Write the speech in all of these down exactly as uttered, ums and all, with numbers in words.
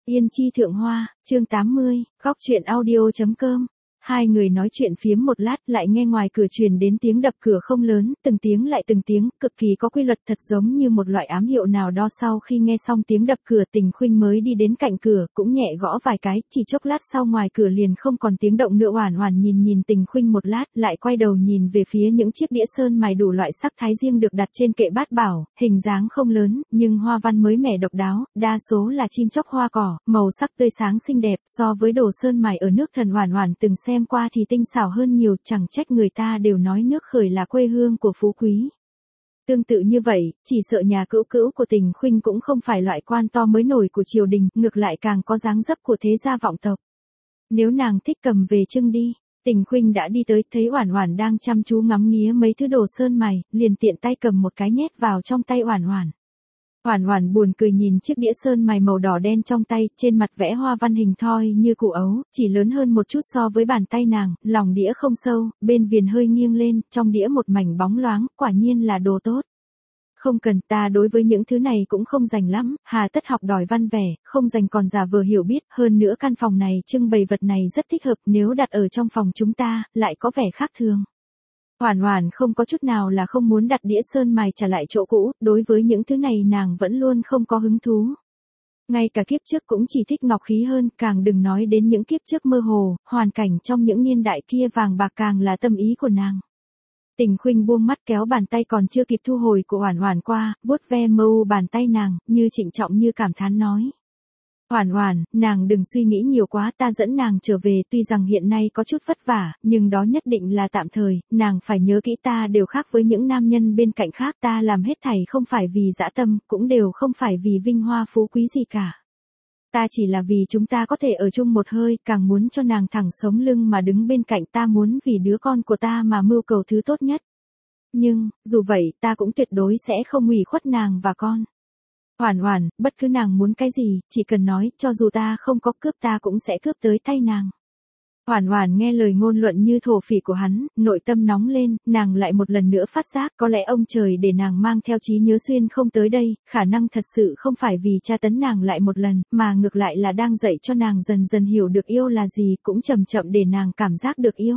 Yên chi thượng hoa, chương tám mươi, góc truyện audio chấm com. Hai người nói chuyện phiếm một lát, lại nghe ngoài cửa truyền đến tiếng đập cửa không lớn, từng tiếng lại từng tiếng, cực kỳ có quy luật, thật giống như một loại ám hiệu nào đó. Sau khi nghe xong tiếng đập cửa, Tình Khuynh mới đi đến cạnh cửa, cũng nhẹ gõ vài cái, chỉ chốc lát sau ngoài cửa liền không còn tiếng động nữa. Oản Oản nhìn nhìn Tình Khuynh một lát, lại quay đầu nhìn về phía những chiếc đĩa sơn mài đủ loại sắc thái riêng được đặt trên kệ bát bảo, hình dáng không lớn, nhưng hoa văn mới mẻ độc đáo, đa số là chim chóc hoa cỏ, màu sắc tươi sáng xinh đẹp, so với đồ sơn mài ở nước Thần Oản Oản từng xem qua thì tinh xảo hơn nhiều, chẳng trách người ta đều nói nước Khởi là quê hương của phú quý. Tương tự như vậy, chỉ sợ nhà cữu cữu của Tình Khuynh cũng không phải loại quan to mới nổi của triều đình, ngược lại càng có dáng dấp của thế gia vọng tộc. Nếu nàng thích cầm về trưng đi. Tình Khuynh đã đi tới, thấy Oản Oản đang chăm chú ngắm nghía mấy thứ đồ sơn mài, liền tiện tay cầm một cái nhét vào trong tay Oản Oản. Oản Oản buồn cười nhìn chiếc đĩa sơn mài màu đỏ đen trong tay, trên mặt vẽ hoa văn hình thoi như củ ấu, chỉ lớn hơn một chút so với bàn tay nàng, lòng đĩa không sâu, bên viền hơi nghiêng lên, trong đĩa một mảnh bóng loáng, quả nhiên là đồ tốt. Không cần, ta đối với những thứ này cũng không rành lắm, hà tất học đòi văn vẻ, không rành còn giả vờ hiểu biết, hơn nữa căn phòng này trưng bày vật này rất thích hợp, nếu đặt ở trong phòng chúng ta, lại có vẻ khác thường. Oản Oản không có chút nào là không muốn đặt đĩa sơn mài trả lại chỗ cũ, đối với những thứ này nàng vẫn luôn không có hứng thú. Ngay cả kiếp trước cũng chỉ thích ngọc khí hơn, càng đừng nói đến những kiếp trước mơ hồ, hoàn cảnh trong những niên đại kia vàng bạc càng là tâm ý của nàng. Tình Khuynh buông mắt kéo bàn tay còn chưa kịp thu hồi của Oản Oản qua, vuốt ve mờ u bàn tay nàng, như trịnh trọng như cảm thán nói. Oản Oản, nàng đừng suy nghĩ nhiều quá, ta dẫn nàng trở về, tuy rằng hiện nay có chút vất vả, nhưng đó nhất định là tạm thời, nàng phải nhớ kỹ ta đều khác với những nam nhân bên cạnh khác, ta làm hết thảy không phải vì dã tâm, cũng đều không phải vì vinh hoa phú quý gì cả. Ta chỉ là vì chúng ta có thể ở chung một hơi, càng muốn cho nàng thẳng sống lưng mà đứng bên cạnh ta, muốn vì đứa con của ta mà mưu cầu thứ tốt nhất. Nhưng, dù vậy, ta cũng tuyệt đối sẽ không ủy khuất nàng và con. Oản Oản, bất cứ nàng muốn cái gì, chỉ cần nói, cho dù ta không có cướp ta cũng sẽ cướp tới tay nàng. Oản Oản nghe lời ngôn luận như thổ phỉ của hắn, nội tâm nóng lên, nàng lại một lần nữa phát giác, có lẽ ông trời để nàng mang theo trí nhớ xuyên không tới đây, khả năng thật sự không phải vì tra tấn nàng lại một lần, mà ngược lại là đang dạy cho nàng dần dần hiểu được yêu là gì, cũng chậm chậm để nàng cảm giác được yêu.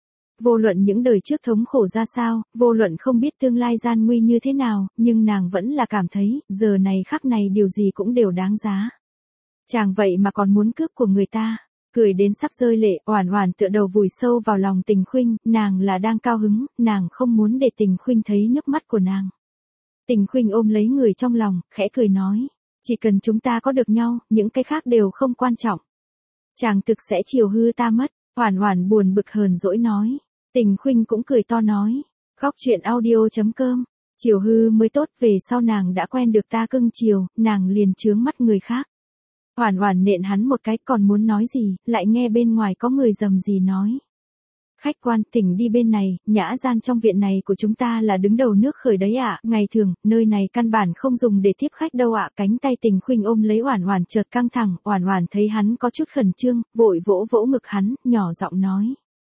Vô luận những đời trước thống khổ ra sao, vô luận không biết tương lai gian nguy như thế nào, nhưng nàng vẫn là cảm thấy, giờ này khắc này điều gì cũng đều đáng giá. Chàng vậy mà còn muốn cướp của người ta. Cười đến sắp rơi lệ, Oản Oản tựa đầu vùi sâu vào lòng Tình Khuynh, nàng là đang cao hứng, nàng không muốn để Tình Khuynh thấy nước mắt của nàng. Tình Khuynh ôm lấy người trong lòng, khẽ cười nói, chỉ cần chúng ta có được nhau, những cái khác đều không quan trọng. Chàng thực sẽ chiều hư ta mất. Oản Oản buồn bực hờn dỗi nói. Tình Khuynh cũng cười to nói, góc truyện audio chấm com, chiều hư mới tốt, về sau nàng đã quen được ta cưng chiều, nàng liền chướng mắt người khác. Oản Oản nện hắn một cái, còn muốn nói gì, lại nghe bên ngoài có người rầm rì nói. Khách quan, thỉnh đi bên này, nhã gian trong viện này của chúng ta là đứng đầu nước Khởi đấy ạ, ngày thường, nơi này căn bản không dùng để tiếp khách đâu ạ. Cánh tay Tình Khuynh ôm lấy Oản Oản chợt căng thẳng, Oản Oản thấy hắn có chút khẩn trương, vội vỗ vỗ ngực hắn, nhỏ giọng nói.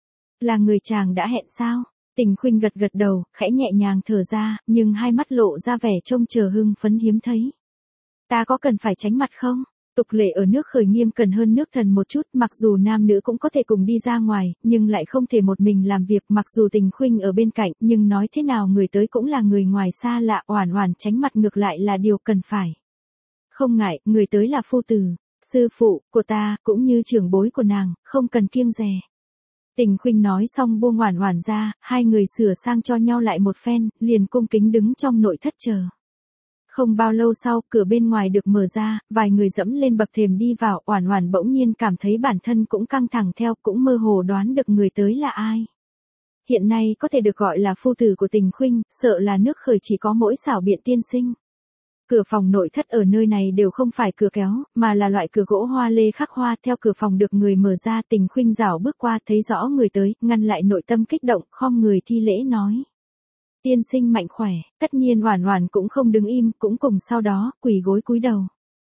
Là người chàng đã hẹn sao? Tình Khuynh gật gật đầu, khẽ nhẹ nhàng thở ra, nhưng hai mắt lộ ra vẻ trông chờ hưng phấn hiếm thấy. Ta có cần phải tránh mặt không? Tục lệ ở nước Khởi nghiêm cẩn hơn nước Thần một chút, mặc dù nam nữ cũng có thể cùng đi ra ngoài, nhưng lại không thể một mình làm việc, mặc dù Tình Khuynh ở bên cạnh, nhưng nói thế nào người tới cũng là người ngoài xa lạ, Oản Oản tránh mặt ngược lại là điều cần phải. Không ngại, người tới là phu tử, sư phụ của ta, cũng như trưởng bối của nàng, không cần kiêng dè. Tình Khuynh nói xong buông Oản Oản ra, hai người sửa sang cho nhau lại một phen, liền cung kính đứng trong nội thất chờ. Không bao lâu sau, cửa bên ngoài được mở ra, vài người dẫm lên bậc thềm đi vào, Oản Oản bỗng nhiên cảm thấy bản thân cũng căng thẳng theo, cũng mơ hồ đoán được người tới là ai. Hiện nay có thể được gọi là phu tử của Tình Khuynh, sợ là nước Khởi chỉ có mỗi Xảo Biện tiên sinh. Cửa phòng nội thất ở nơi này đều không phải cửa kéo, mà là loại cửa gỗ hoa lê khắc hoa, theo cửa phòng được người mở ra, Tình Khuynh rảo bước qua, thấy rõ người tới, ngăn lại nội tâm kích động, khom người thi lễ nói. Tiên sinh mạnh khỏe, tất nhiên Oản Oản cũng không đứng im, cũng cùng sau đó, quỳ gối cúi đầu.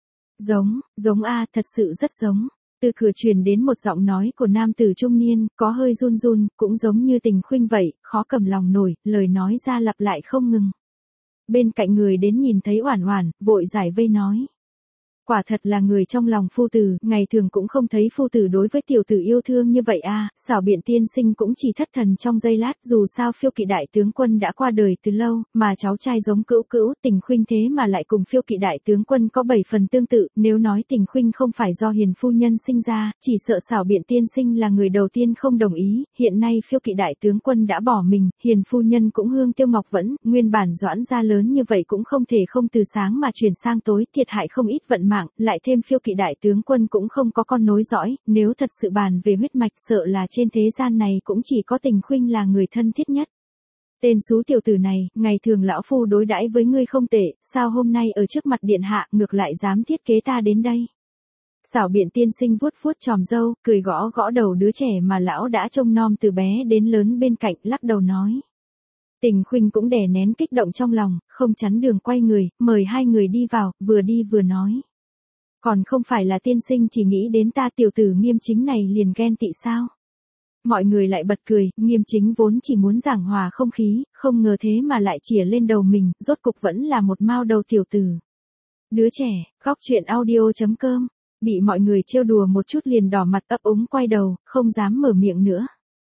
Giống, giống a, thật sự rất giống. Từ cửa truyền đến một giọng nói của nam tử trung niên, có hơi run run, cũng giống như Tình Khuynh vậy, khó cầm lòng nổi, lời nói ra lặp lại không ngừng. Bên cạnh người đến nhìn thấy Oản Oản, vội giải vây nói. Quả thật là người trong lòng phu tử, ngày thường cũng không thấy phu tử đối với tiểu tử yêu thương như vậy a. Xảo Biện tiên sinh cũng chỉ thất thần trong giây lát, dù sao Phiêu Kỵ đại tướng quân đã qua đời từ lâu, mà cháu trai giống Cữu Cữu, Tình Khuynh thế mà lại cùng Phiêu Kỵ đại tướng quân có bảy phần tương tự, nếu nói Tình Khuynh không phải do Hiền phu nhân sinh ra, chỉ sợ Xảo Biện tiên sinh là người đầu tiên không đồng ý. Hiện nay Phiêu Kỵ đại tướng quân đã bỏ mình, Hiền phu nhân cũng hương tiêu ngọc vẫn, nguyên bản Doãn gia lớn như vậy cũng không thể không từ sáng mà chuyển sang tối, thiệt hại không ít vận mạng, lại thêm Phiêu Kỵ đại tướng quân cũng không có con nối dõi, nếu thật sự bàn về huyết mạch sợ là trên thế gian này cũng chỉ có Tình Khuynh là người thân thiết nhất. Tên xú tiểu tử này, ngày thường lão phu đối đãi với ngươi không tệ, sao hôm nay ở trước mặt điện hạ ngược lại dám thiết kế ta đến đây? Xảo Biện tiên sinh vuốt vuốt chòm râu, cười gõ gõ đầu đứa trẻ mà lão đã trông nom từ bé đến lớn bên cạnh, lắc đầu nói. Tình Khuynh cũng đè nén kích động trong lòng, không chắn đường quay người, mời hai người đi vào, vừa đi vừa nói. Còn không phải là tiên sinh chỉ nghĩ đến ta tiểu tử Nghiêm Chính này liền ghen tị sao? Mọi người lại bật cười, Nghiêm Chính vốn chỉ muốn giảng hòa không khí, không ngờ thế mà lại chĩa lên đầu mình, rốt cục vẫn là một mao đầu tiểu tử. Đứa trẻ, góc truyện audio chấm com, bị mọi người trêu đùa một chút liền đỏ mặt ấp úng quay đầu, không dám mở miệng nữa.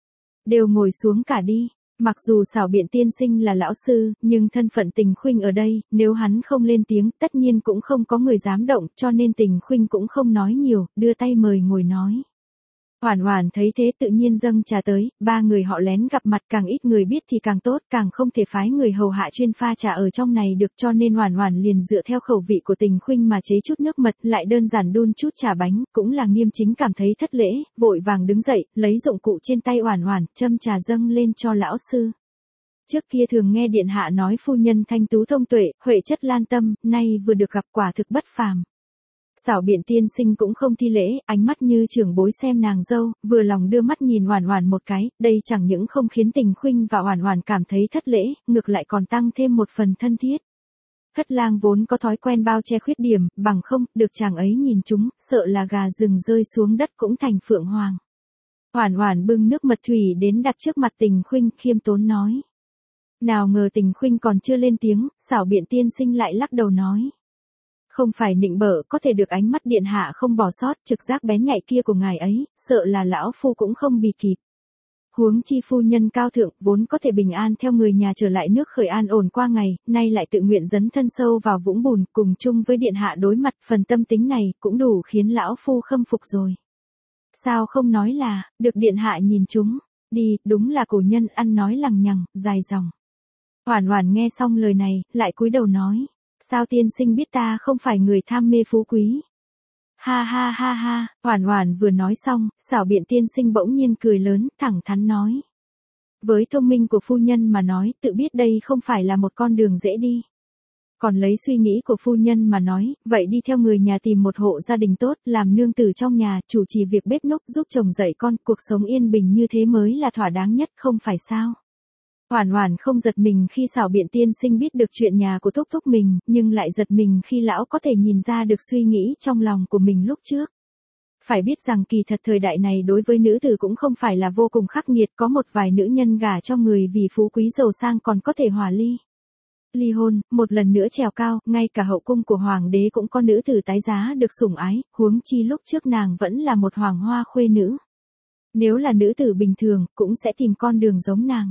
Đều ngồi xuống cả đi. Mặc dù Xảo Biện tiên sinh là lão sư, nhưng thân phận Tình Khuynh ở đây, nếu hắn không lên tiếng, tất nhiên cũng không có người dám động, cho nên Tình Khuynh cũng không nói nhiều, đưa tay mời ngồi nói. Hoản Hoản thấy thế tự nhiên dâng trà tới, ba người họ lén gặp mặt, càng ít người biết thì càng tốt, càng không thể phái người hầu hạ chuyên pha trà ở trong này được, cho nên Hoản Hoản liền dựa theo khẩu vị của Tình Khuynh mà chế chút nước mật, lại đơn giản đun chút trà bánh, cũng là Nghiêm Chính cảm thấy thất lễ, vội vàng đứng dậy, lấy dụng cụ trên tay Hoản Hoản, châm trà dâng lên cho lão sư. Trước kia thường nghe điện hạ nói phu nhân thanh tú thông tuệ, huệ chất lan tâm, nay vừa được gặp quả thực bất phàm. Xảo Biện tiên sinh cũng không thi lễ, ánh mắt như trưởng bối xem nàng dâu, vừa lòng đưa mắt nhìn Hoản Hoản một cái, đây chẳng những không khiến Tình Khuynh và Hoản Hoản cảm thấy thất lễ, ngược lại còn tăng thêm một phần thân thiết. Thất lang vốn có thói quen bao che khuyết điểm, bằng không, được chàng ấy nhìn chúng, sợ là gà rừng rơi xuống đất cũng thành phượng hoàng. Hoản Hoản bưng nước mật thủy đến đặt trước mặt Tình Khuynh, khiêm tốn nói. Nào ngờ Tình Khuynh còn chưa lên tiếng, Xảo Biện tiên sinh lại lắc đầu nói. Không phải nịnh bợ, có thể được ánh mắt điện hạ không bỏ sót, trực giác bén nhạy kia của ngài ấy, sợ là lão phu cũng không bì kịp. Huống chi phu nhân cao thượng, vốn có thể bình an theo người nhà trở lại nước khởi an ổn qua ngày, nay lại tự nguyện dấn thân sâu vào vũng bùn, cùng chung với điện hạ đối mặt, phần tâm tính này, cũng đủ khiến lão phu khâm phục rồi. Sao không nói là, được điện hạ nhìn chúng, đi, đúng là cổ nhân ăn nói lằng nhằng, dài dòng. Hoản Hoản nghe xong lời này, lại cúi đầu nói. Sao tiên sinh biết ta không phải người tham mê phú quý? Ha ha ha ha, Hoản Hoản vừa nói xong, Xảo Biện tiên sinh bỗng nhiên cười lớn, thẳng thắn nói. Với thông minh của phu nhân mà nói, tự biết đây không phải là một con đường dễ đi. Còn lấy suy nghĩ của phu nhân mà nói, vậy đi theo người nhà tìm một hộ gia đình tốt, làm nương tử trong nhà, chủ trì việc bếp núc, giúp chồng dạy con, cuộc sống yên bình như thế mới là thỏa đáng nhất, không phải sao? Hoản Hoản không giật mình khi Xảo Biện tiên sinh biết được chuyện nhà của thúc thúc mình, nhưng lại giật mình khi lão có thể nhìn ra được suy nghĩ trong lòng của mình lúc trước. Phải biết rằng kỳ thật thời đại này đối với nữ tử cũng không phải là vô cùng khắc nghiệt, có một vài nữ nhân gả cho người vì phú quý giàu sang còn có thể hòa ly. Ly hôn, một lần nữa trèo cao, ngay cả hậu cung của hoàng đế cũng có nữ tử tái giá được sủng ái, huống chi lúc trước nàng vẫn là một hoàng hoa khuê nữ. Nếu là nữ tử bình thường, cũng sẽ tìm con đường giống nàng.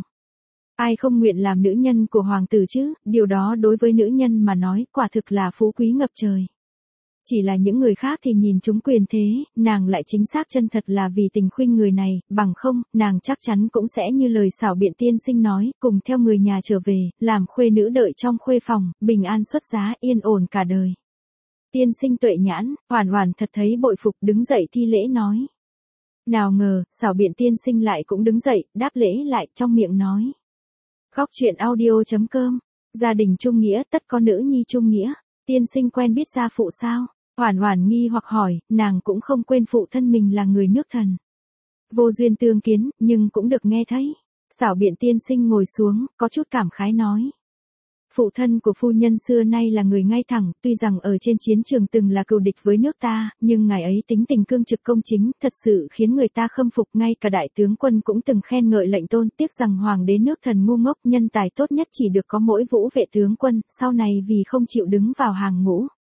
Ai không nguyện làm nữ nhân của hoàng tử chứ, điều đó đối với nữ nhân mà nói, quả thực là phú quý ngập trời. Chỉ là những người khác thì nhìn chúng quyền thế, nàng lại chính xác chân thật là vì Tình Khuynh người này, bằng không, nàng chắc chắn cũng sẽ như lời Xảo Biện tiên sinh nói, cùng theo người nhà trở về, làm khuê nữ đợi trong khuê phòng, bình an xuất giá, yên ổn cả đời. Tiên sinh tuệ nhãn, Hoản Hoản thật thấy bội phục, đứng dậy thi lễ nói. Nào ngờ, Xảo Biện tiên sinh lại cũng đứng dậy, đáp lễ lại, trong miệng nói. Góc truyện audio chấm com, gia đình trung nghĩa, tất có nữ nhi trung nghĩa, tiên sinh quen biết gia phụ sao? Hoản Hoản nghi hoặc hỏi, nàng cũng không quên phụ thân mình là người nước Thần. Vô duyên tương kiến, nhưng cũng được nghe thấy. Xảo Biện tiên sinh ngồi xuống, có chút cảm khái nói. Phụ thân của phu nhân xưa nay là người ngay thẳng, tuy rằng ở trên chiến trường từng là cừu địch với nước ta, nhưng ngài ấy tính tình cương trực công chính, thật sự khiến người ta khâm phục, ngay cả đại tướng quân cũng từng khen ngợi lệnh tôn, tiếc rằng hoàng đế nước Thần ngu ngốc, nhân tài tốt nhất chỉ được có mỗi Vũ vệ tướng quân, sau này vì không chịu đứng vào hàng ngũ.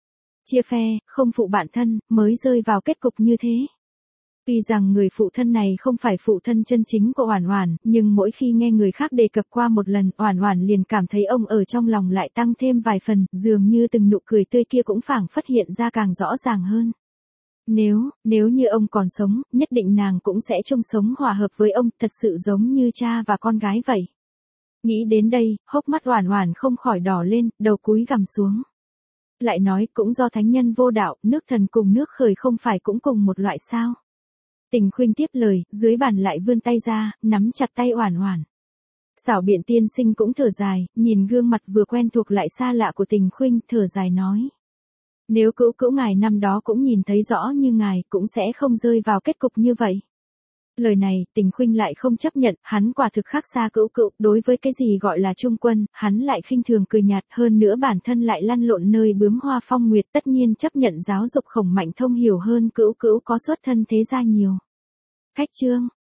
chia phe, không phụ bạn thân, mới rơi vào kết cục như thế. Tuy rằng người phụ thân này không phải phụ thân chân chính của Oản Oản, nhưng mỗi khi nghe người khác đề cập qua một lần, Oản Oản liền cảm thấy ông ở trong lòng lại tăng thêm vài phần, dường như từng nụ cười tươi kia cũng phảng phất hiện ra càng rõ ràng hơn. Nếu, nếu như ông còn sống, nhất định nàng cũng sẽ chung sống hòa hợp với ông, thật sự giống như cha và con gái vậy. Nghĩ đến đây, hốc mắt Oản Oản không khỏi đỏ lên, đầu cúi gằm xuống. Lại nói, cũng do thánh nhân vô đạo, nước thần cùng nước khởi không phải cũng cùng một loại sao? Tình Khuynh tiếp lời, dưới bàn lại vươn tay ra, nắm chặt tay Oản Oản. Xảo Biện tiên sinh cũng thở dài, nhìn gương mặt vừa quen thuộc lại xa lạ của Tình Khuynh, thở dài nói. Nếu cữu cữu ngài năm đó cũng nhìn thấy rõ như ngài, cũng sẽ không rơi vào kết cục như vậy. Lời này, Tình Khuynh lại không chấp nhận, hắn quả thực khác xa cữu cữu, đối với cái gì gọi là trung quân, hắn lại khinh thường cười nhạt, hơn nữa bản thân lại lăn lộn nơi bướm hoa phong nguyệt, tất nhiên chấp nhận giáo dục Khổng Mạnh Thông hiểu hơn cữu cữu có xuất thân thế gia nhiều. Khách chương